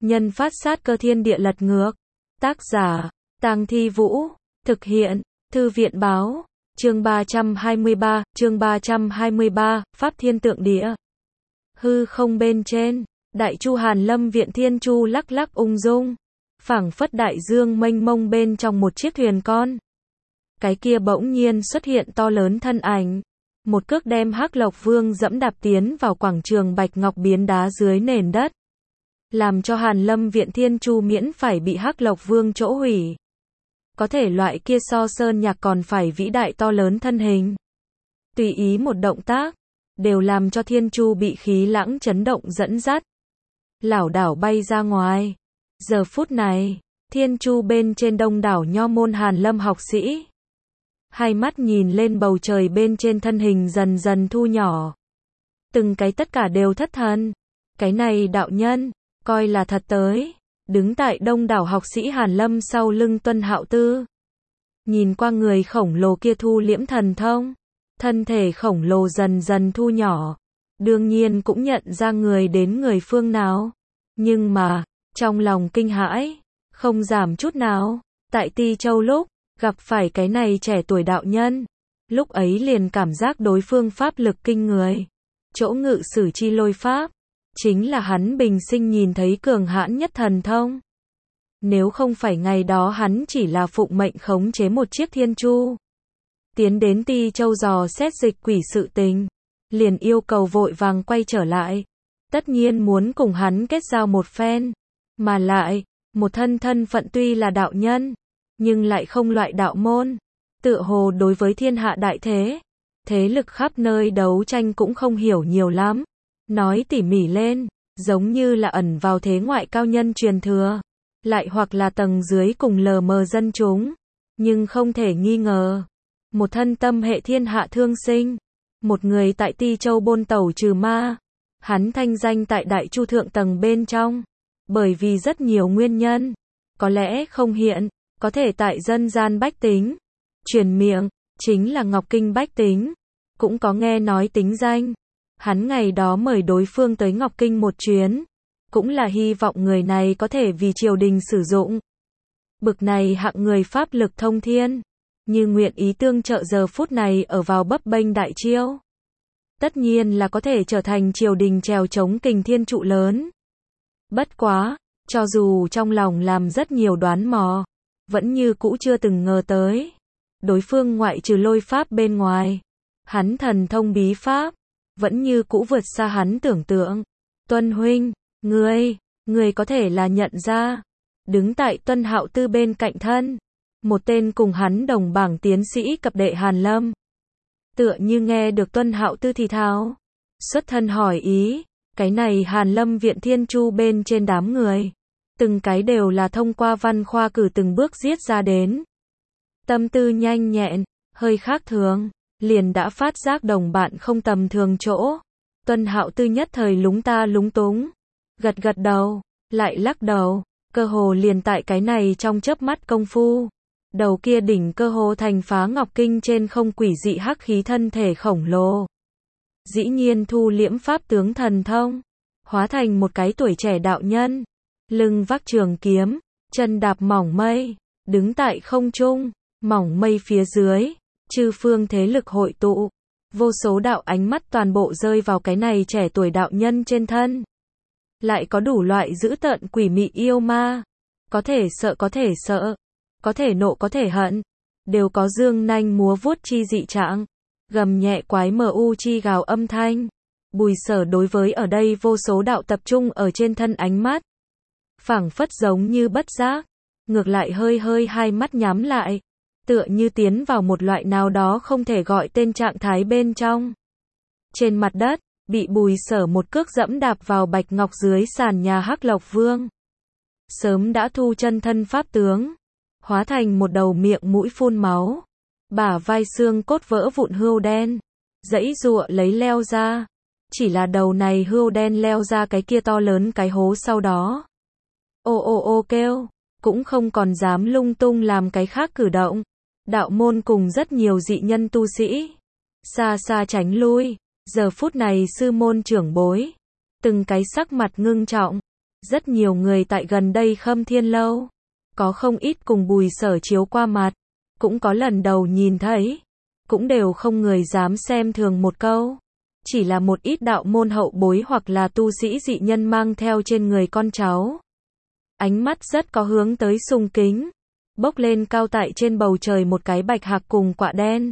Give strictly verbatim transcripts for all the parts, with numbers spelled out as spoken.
Nhân phát sát cơ thiên địa lật ngược. Tác giả, Tang Thi Vũ. Thực hiện, Thư viện Báo. Chương ba trăm hai mươi ba, chương ba trăm hai mươi ba, Pháp Thiên Tượng Địa. Hư không bên trên, Đại Chu Hàn Lâm Viện Thiên Chu lắc lắc ung dung, phảng phất đại dương mênh mông bên trong một chiếc thuyền con. Cái kia bỗng nhiên xuất hiện to lớn thân ảnh, một cước đem Hắc Lộc Vương dẫm đạp tiến vào quảng trường bạch ngọc biến đá dưới nền đất, làm cho Hàn Lâm Viện Thiên Chu miễn phải bị Hắc Lộc Vương chỗ hủy. Có thể loại kia so sơn nhạc còn phải vĩ đại to lớn thân hình, tùy ý một động tác đều làm cho Thiên Chu bị khí lãng chấn động dẫn dắt, lảo đảo bay ra ngoài. Giờ phút này, Thiên Chu bên trên đông đảo nho môn Hàn Lâm học sĩ, hai mắt nhìn lên bầu trời bên trên thân hình dần dần thu nhỏ. Từng cái tất cả đều thất thần. Cái này đạo nhân, coi là thật tới. Đứng tại đông đảo học sĩ Hàn Lâm sau lưng Tuân Hạo Tư. Nhìn qua người khổng lồ kia thu liễm thần thông. Thân thể khổng lồ dần dần thu nhỏ. Đương nhiên cũng nhận ra người đến người phương nào. Nhưng mà, trong lòng kinh hãi, không giảm chút nào. Tại Ti Châu lúc gặp phải cái này trẻ tuổi đạo nhân, lúc ấy liền cảm giác đối phương pháp lực kinh người. Chỗ ngự sử chi lôi pháp, chính là hắn bình sinh nhìn thấy cường hãn nhất thần thông. Nếu không phải ngày đó hắn chỉ là phụng mệnh khống chế một chiếc thiên chu, tiến đến Ti Châu dò xét dịch quỷ sự tình, liền yêu cầu vội vàng quay trở lại. Tất nhiên muốn cùng hắn kết giao một phen, mà lại, một thân thân phận tuy là đạo nhân, nhưng lại không loại đạo môn, tựa hồ đối với thiên hạ đại thế, thế lực khắp nơi đấu tranh cũng không hiểu nhiều lắm. Nói tỉ mỉ lên, giống như là ẩn vào thế ngoại cao nhân truyền thừa, lại hoặc là tầng dưới cùng lờ mờ dân chúng, nhưng không thể nghi ngờ. Một thân tâm hệ thiên hạ thương sinh, một người tại Ti Châu bôn tẩu trừ ma, hắn thanh danh tại Đại Chu thượng tầng bên trong, bởi vì rất nhiều nguyên nhân, có lẽ không hiện, có thể tại dân gian bách tính, truyền miệng, chính là Ngọc Kinh bách tính, cũng có nghe nói tính danh. Hắn ngày đó mời đối phương tới Ngọc Kinh một chuyến, cũng là hy vọng người này có thể vì triều đình sử dụng. Bực này hạng người pháp lực thông thiên, như nguyện ý tương trợ giờ phút này ở vào bấp bênh đại chiêu. Tất nhiên là có thể trở thành triều đình trèo chống kình thiên trụ lớn. Bất quá, cho dù trong lòng làm rất nhiều đoán mò, vẫn như cũ chưa từng ngờ tới. Đối phương ngoại trừ lôi pháp bên ngoài, hắn thần thông bí pháp, vẫn như cũ vượt xa hắn tưởng tượng. Tuân huynh, ngươi, ngươi có thể là nhận ra. Đứng tại Tuân Hạo Tư bên cạnh thân, một tên cùng hắn đồng bảng tiến sĩ cập đệ Hàn Lâm. Tựa như nghe được Tuân Hạo Tư thì thào, xuất thân hỏi ý, cái này Hàn Lâm Viện Thiên Chu bên trên đám người, từng cái đều là thông qua văn khoa cử từng bước giết ra đến. Tâm tư nhanh nhẹn, hơi khác thường, liền đã phát giác đồng bạn không tầm thường chỗ. Tuân Hạo Tư nhất thời lúng ta lúng túng, gật gật đầu, lại lắc đầu, cơ hồ liền tại cái này trong chớp mắt công phu. Đầu kia đỉnh cơ hồ thành phá Ngọc Kinh trên không quỷ dị hắc khí thân thể khổng lồ. Dĩ nhiên thu liễm pháp tướng thần thông, hóa thành một cái tuổi trẻ đạo nhân, lưng vác trường kiếm, chân đạp mỏng mây, đứng tại không trung, mỏng mây phía dưới, chư phương thế lực hội tụ, vô số đạo ánh mắt toàn bộ rơi vào cái này trẻ tuổi đạo nhân trên thân. Lại có đủ loại dữ tợn quỷ mị yêu ma, có thể sợ có thể sợ, có thể nộ có thể hận, đều có dương nanh múa vuốt chi dị trạng, gầm nhẹ quái mờ u chi gào âm thanh. Bùi Sở đối với ở đây vô số đạo tập trung ở trên thân ánh mắt, phảng phất giống như bất giác, ngược lại hơi hơi hai mắt nhắm lại, tựa như tiến vào một loại nào đó không thể gọi tên trạng thái bên trong. Trên mặt đất, bị Bùi Sở một cước dẫm đạp vào bạch ngọc dưới sàn nhà Hắc Lộc Vương. Sớm đã thu chân thân pháp tướng, hóa thành một đầu miệng mũi phun máu, bả vai xương cốt vỡ vụn hươu đen, giãy giụa lấy leo ra. Chỉ là đầu này hươu đen leo ra cái kia to lớn cái hố sau đó, ô ô ô kêu, cũng không còn dám lung tung làm cái khác cử động. Đạo môn cùng rất nhiều dị nhân tu sĩ, xa xa tránh lui. Giờ phút này sư môn trưởng bối, từng cái sắc mặt ngưng trọng, Rất nhiều người tại gần đây Khâm Thiên Lâu, có không ít cùng Bùi Sở chiếu qua mặt, cũng có lần đầu nhìn thấy, cũng đều không người dám xem thường một câu. Chỉ là một ít đạo môn hậu bối hoặc là tu sĩ dị nhân mang theo trên người con cháu. Ánh mắt rất có hướng tới sùng kính, bốc lên cao tại trên bầu trời một cái bạch hạc cùng quạ đen.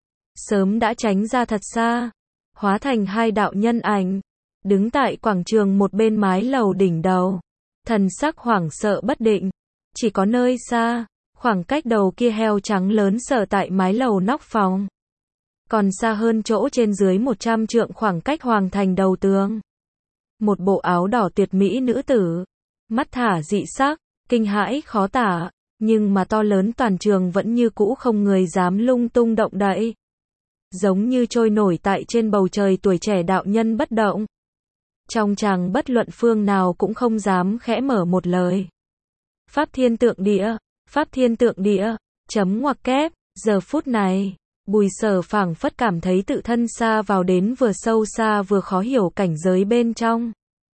Sớm đã tránh ra thật xa, hóa thành hai đạo nhân ảnh, đứng tại quảng trường một bên mái lầu đỉnh đầu, thần sắc hoảng sợ bất định, chỉ có nơi xa, khoảng cách đầu kia heo trắng lớn sở tại mái lầu nóc phòng. Còn xa hơn chỗ trên dưới một trăm trượng khoảng cách hoàng thành đầu tường. Một bộ áo đỏ tuyệt mỹ nữ tử, mắt thả dị sắc, kinh hãi khó tả, nhưng mà to lớn toàn trường vẫn như cũ không người dám lung tung động đậy. Giống như trôi nổi tại trên bầu trời tuổi trẻ đạo nhân bất động. Trong chàng bất luận phương nào cũng không dám khẽ mở một lời. Pháp thiên tượng địa, pháp thiên tượng địa, chấm ngoặc kép, giờ phút này, Bùi Sở phảng phất cảm thấy tự thân xa vào đến vừa sâu xa vừa khó hiểu cảnh giới bên trong.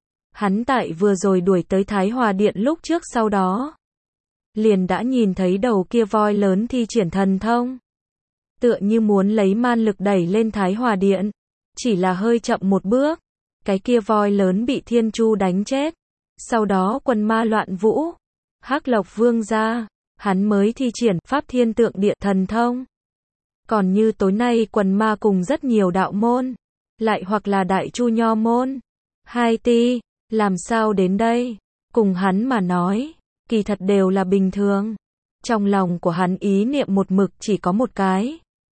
Hắn tại vừa rồi đuổi tới Thái Hòa Điện lúc trước sau đó, liền đã nhìn thấy đầu kia voi lớn thi triển thần thông. Tựa như muốn lấy man lực đẩy lên Thái Hòa Điện, chỉ là hơi chậm một bước, cái kia voi lớn bị Thiên Chu đánh chết. Sau đó quần ma loạn vũ, Hắc Lộc Vương ra, hắn mới thi triển pháp thiên tượng địa thần thông. Còn như tối nay quần ma cùng rất nhiều đạo môn, lại hoặc là đại chu nho môn, hai ti, làm sao đến đây, cùng hắn mà nói, kỳ thật đều là bình thường. Trong lòng của hắn ý niệm một mực chỉ có một cái.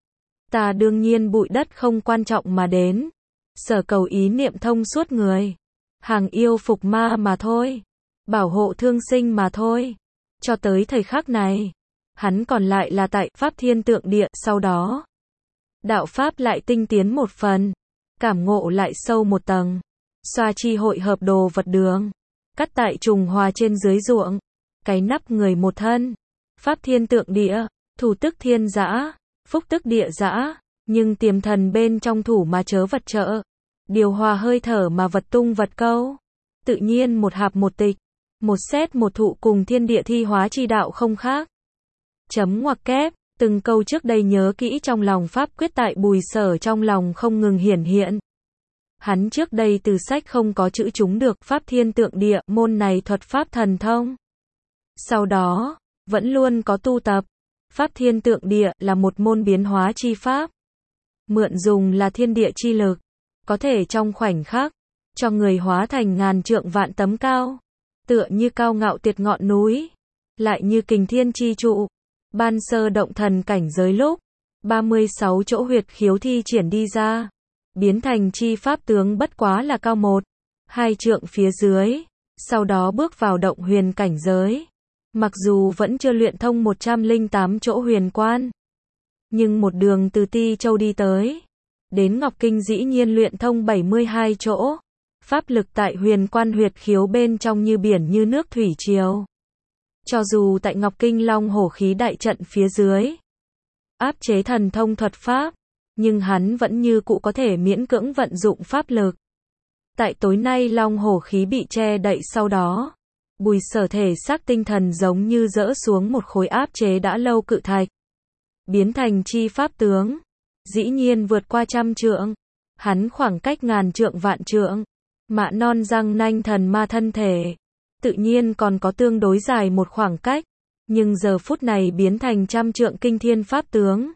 Ta đương nhiên bụi đất không quan trọng mà đến, sở cầu ý niệm thông suốt người, hàng yêu phục ma mà thôi, bảo hộ thương sinh mà thôi. Cho tới thời khắc này, hắn còn lại là tại pháp thiên tượng địa, sau đó đạo pháp lại tinh tiến một phần, cảm ngộ lại sâu một tầng, xoa chi hội hợp đồ vật đường, cắt tại trùng hòa trên dưới ruộng, cái nắp người một thân, pháp thiên tượng địa, thủ tức thiên dã, phúc tức địa dã, nhưng tiềm thần bên trong thủ mà chớ vật trợ, điều hòa hơi thở mà vật tung vật câu, tự nhiên một hạp một tịch, một xét một thụ cùng thiên địa thi hóa chi đạo không khác. Chấm ngoặc kép, từng câu trước đây nhớ kỹ trong lòng pháp quyết tại Bùi Sở trong lòng không ngừng hiển hiện. Hắn trước đây từ sách không có chữ chúng được pháp thiên tượng địa môn này thuật pháp thần thông. Sau đó, vẫn luôn có tu tập. Pháp thiên tượng địa là một môn biến hóa chi pháp. Mượn dùng là thiên địa chi lực, có thể trong khoảnh khắc, cho người hóa thành ngàn trượng vạn tấm cao. Tựa như cao ngạo tiệt ngọn núi, lại như kình thiên chi trụ. Ban sơ động thần cảnh giới lúc, ba mươi sáu chỗ huyệt khiếu thi triển đi ra, biến thành chi pháp tướng bất quá là cao một, hai trượng phía dưới, sau đó bước vào động huyền cảnh giới. Mặc dù vẫn chưa luyện thông một trăm lẻ tám chỗ huyền quan, nhưng một đường từ Ti Châu đi tới, đến Ngọc Kinh dĩ nhiên luyện thông bảy mươi hai chỗ. Pháp lực tại huyền quan huyệt khiếu bên trong như biển như nước thủy triều. Cho dù tại Ngọc Kinh Long Hổ khí đại trận phía dưới, áp chế thần thông thuật pháp, nhưng hắn vẫn như cũ có thể miễn cưỡng vận dụng pháp lực. Tại tối nay Long Hổ khí bị che đậy sau đó, Bùi Sở thể xác tinh thần giống như dỡ xuống một khối áp chế đã lâu cự thạch, biến thành chi pháp tướng, dĩ nhiên vượt qua trăm trượng, hắn khoảng cách ngàn trượng vạn trượng, mạ non răng nanh thần ma thân thể, tự nhiên còn có tương đối dài một khoảng cách, nhưng giờ phút này biến thành trăm trượng kinh thiên pháp tướng,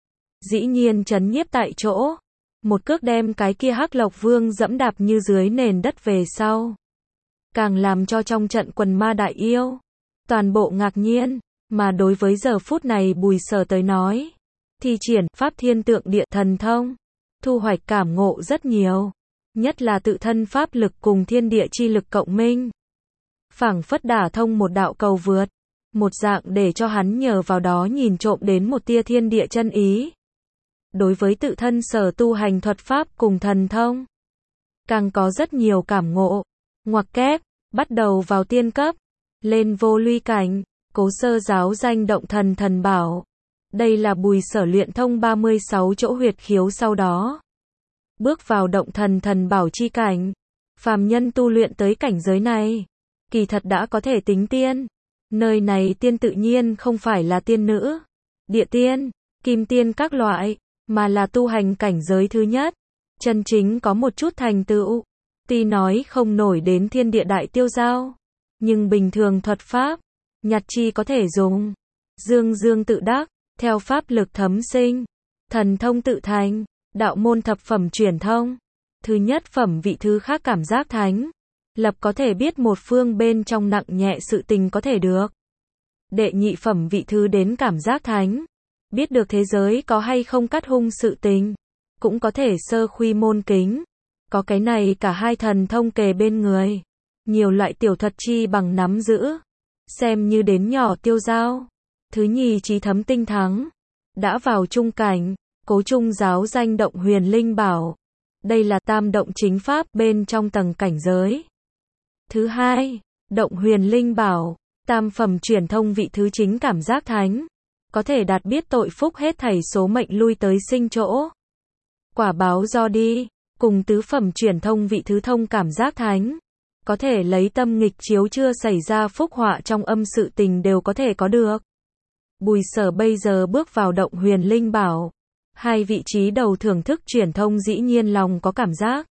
dĩ nhiên chấn nhiếp tại chỗ, một cước đem cái kia Hắc Lộc Vương dẫm đạp như dưới nền đất về sau. Càng làm cho trong trận quần ma đại yêu, toàn bộ ngạc nhiên, mà đối với giờ phút này Bùi Sở tới nói, thi triển pháp thiên tượng địa thần thông, thu hoạch cảm ngộ rất nhiều, nhất là tự thân pháp lực cùng thiên địa chi lực cộng minh. Phảng phất đả thông một đạo cầu vượt, một dạng để cho hắn nhờ vào đó nhìn trộm đến một tia thiên địa chân ý. Đối với tự thân sở tu hành thuật pháp cùng thần thông, càng có rất nhiều cảm ngộ. Ngoặc kép, bắt đầu vào tiên cấp, lên vô luy cảnh, cố sơ giáo danh động thần thần bảo. Đây là Bùi Sở luyện thông ba mươi sáu chỗ huyệt khiếu sau đó. Bước vào động thần thần bảo chi cảnh. Phàm nhân tu luyện tới cảnh giới này, kỳ thật đã có thể tính tiên. Nơi này tiên tự nhiên không phải là tiên nữ, địa tiên, kim tiên các loại, mà là tu hành cảnh giới thứ nhất. Chân chính có một chút thành tựu. Tuy nói không nổi đến thiên địa đại tiêu giao, nhưng bình thường thuật pháp, nhặt chi có thể dùng. Dương dương tự đắc, theo pháp lực thấm sinh, thần thông tự thành, đạo môn thập phẩm truyền thông. Thứ nhất phẩm vị thứ khác cảm giác thánh, lập có thể biết một phương bên trong nặng nhẹ sự tình có thể được. Đệ nhị phẩm vị thứ đến cảm giác thánh, biết được thế giới có hay không cắt hung sự tình, cũng có thể sơ khuy môn kính. Có cái này cả hai thần thông kề bên người, nhiều loại tiểu thuật chi bằng nắm giữ, xem như đến nhỏ tiêu giao. Thứ nhì trí thấm tinh thắng, đã vào trung cảnh, cố trung giáo danh động huyền linh bảo. Đây là tam động chính pháp bên trong tầng cảnh giới. Thứ hai, động huyền linh bảo, tam phẩm truyền thông vị thứ chính cảm giác thánh, có thể đạt biết tội phúc hết thảy số mệnh lui tới sinh chỗ. Quả báo do đi, cùng tứ phẩm truyền thông vị thứ thông cảm giác thánh, có thể lấy tâm nghịch chiếu chưa xảy ra phúc họa trong âm sự tình đều có thể có được. Bùi Sở bây giờ bước vào động huyền linh bảo, hai vị trí đầu thưởng thức truyền thông dĩ nhiên lòng có cảm giác.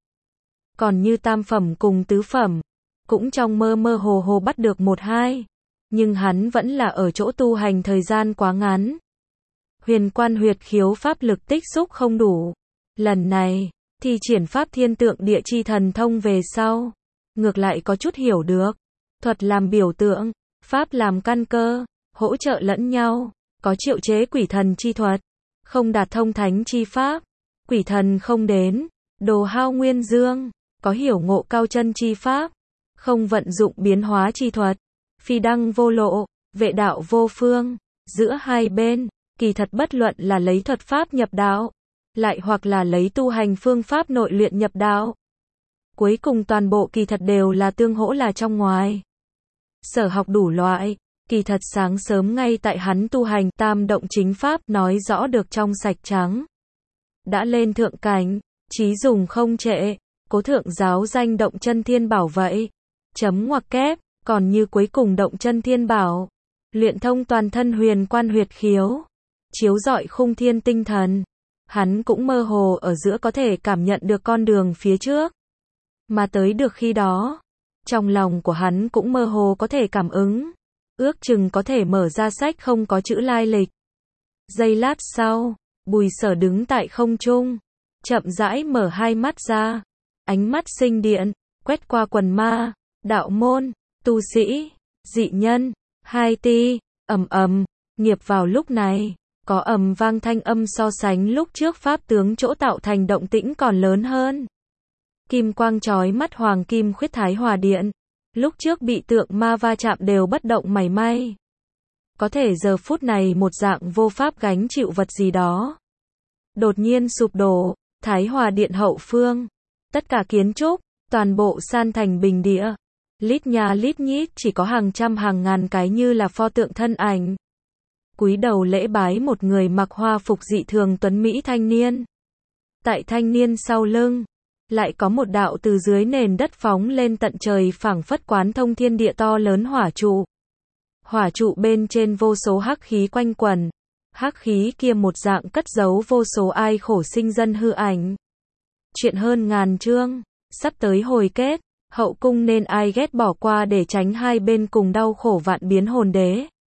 Còn như tam phẩm cùng tứ phẩm, cũng trong mơ mơ hồ hồ bắt được một hai, nhưng hắn vẫn là ở chỗ tu hành thời gian quá ngắn. Huyền quan huyệt khiếu pháp lực tích xúc không đủ. Lần này, thì triển pháp thiên tượng địa chi thần thông về sau, ngược lại có chút hiểu được. Thuật làm biểu tượng, pháp làm căn cơ, hỗ trợ lẫn nhau, có triệu chế quỷ thần chi thuật, không đạt thông thánh chi pháp, quỷ thần không đến, đồ hao nguyên dương, có hiểu ngộ cao chân chi pháp, không vận dụng biến hóa chi thuật, phi đăng vô lộ, vệ đạo vô phương. Giữa hai bên, kỳ thật bất luận là lấy thuật pháp nhập đạo, lại hoặc là lấy tu hành phương pháp nội luyện nhập đạo, cuối cùng toàn bộ kỳ thật đều là tương hỗ là trong ngoài. Sở học đủ loại, kỳ thật sáng sớm ngay tại hắn tu hành tam động chính pháp nói rõ được trong sạch trắng. Đã lên thượng cảnh, chí dùng không trệ, cố thượng giáo danh động chân thiên bảo vậy. Chấm ngoặc kép, còn như cuối cùng động chân thiên bảo, luyện thông toàn thân huyền quan huyệt khiếu, chiếu rọi khung thiên tinh thần. Hắn cũng mơ hồ ở giữa có thể cảm nhận được con đường phía trước. Mà tới được khi đó, trong lòng của hắn cũng mơ hồ có thể cảm ứng, ước chừng có thể mở ra sách không có chữ lai lịch. Giây lát sau, Bùi Sở đứng tại không trung, chậm rãi mở hai mắt ra, ánh mắt sinh điện, quét qua quần ma, đạo môn, tu sĩ, dị nhân, hai ti, ầm ầm, nghiệp vào lúc này, có ầm vang thanh âm so sánh lúc trước pháp tướng chỗ tạo thành động tĩnh còn lớn hơn. Kim quang chói mắt hoàng kim khuyết thái hòa điện, lúc trước bị tượng ma va chạm đều bất động mảy may. Có thể giờ phút này một dạng vô pháp gánh chịu vật gì đó. Đột nhiên sụp đổ, thái hòa điện hậu phương, tất cả kiến trúc, toàn bộ san thành bình địa. Lít nhà lít nhít chỉ có hàng trăm hàng ngàn cái như là pho tượng thân ảnh. Cúi đầu lễ bái một người mặc hoa phục dị thường tuấn mỹ thanh niên. Tại thanh niên sau lưng, lại có một đạo từ dưới nền đất phóng lên tận trời phảng phất quán thông thiên địa to lớn hỏa trụ. Hỏa trụ bên trên vô số hắc khí quanh quẩn, hắc khí kia một dạng cất giấu vô số ai khổ sinh dân hư ảnh. Chuyện hơn ngàn chương, sắp tới hồi kết, hậu cung nên ai ghét bỏ qua để tránh hai bên cùng đau khổ vạn biến hồn đế.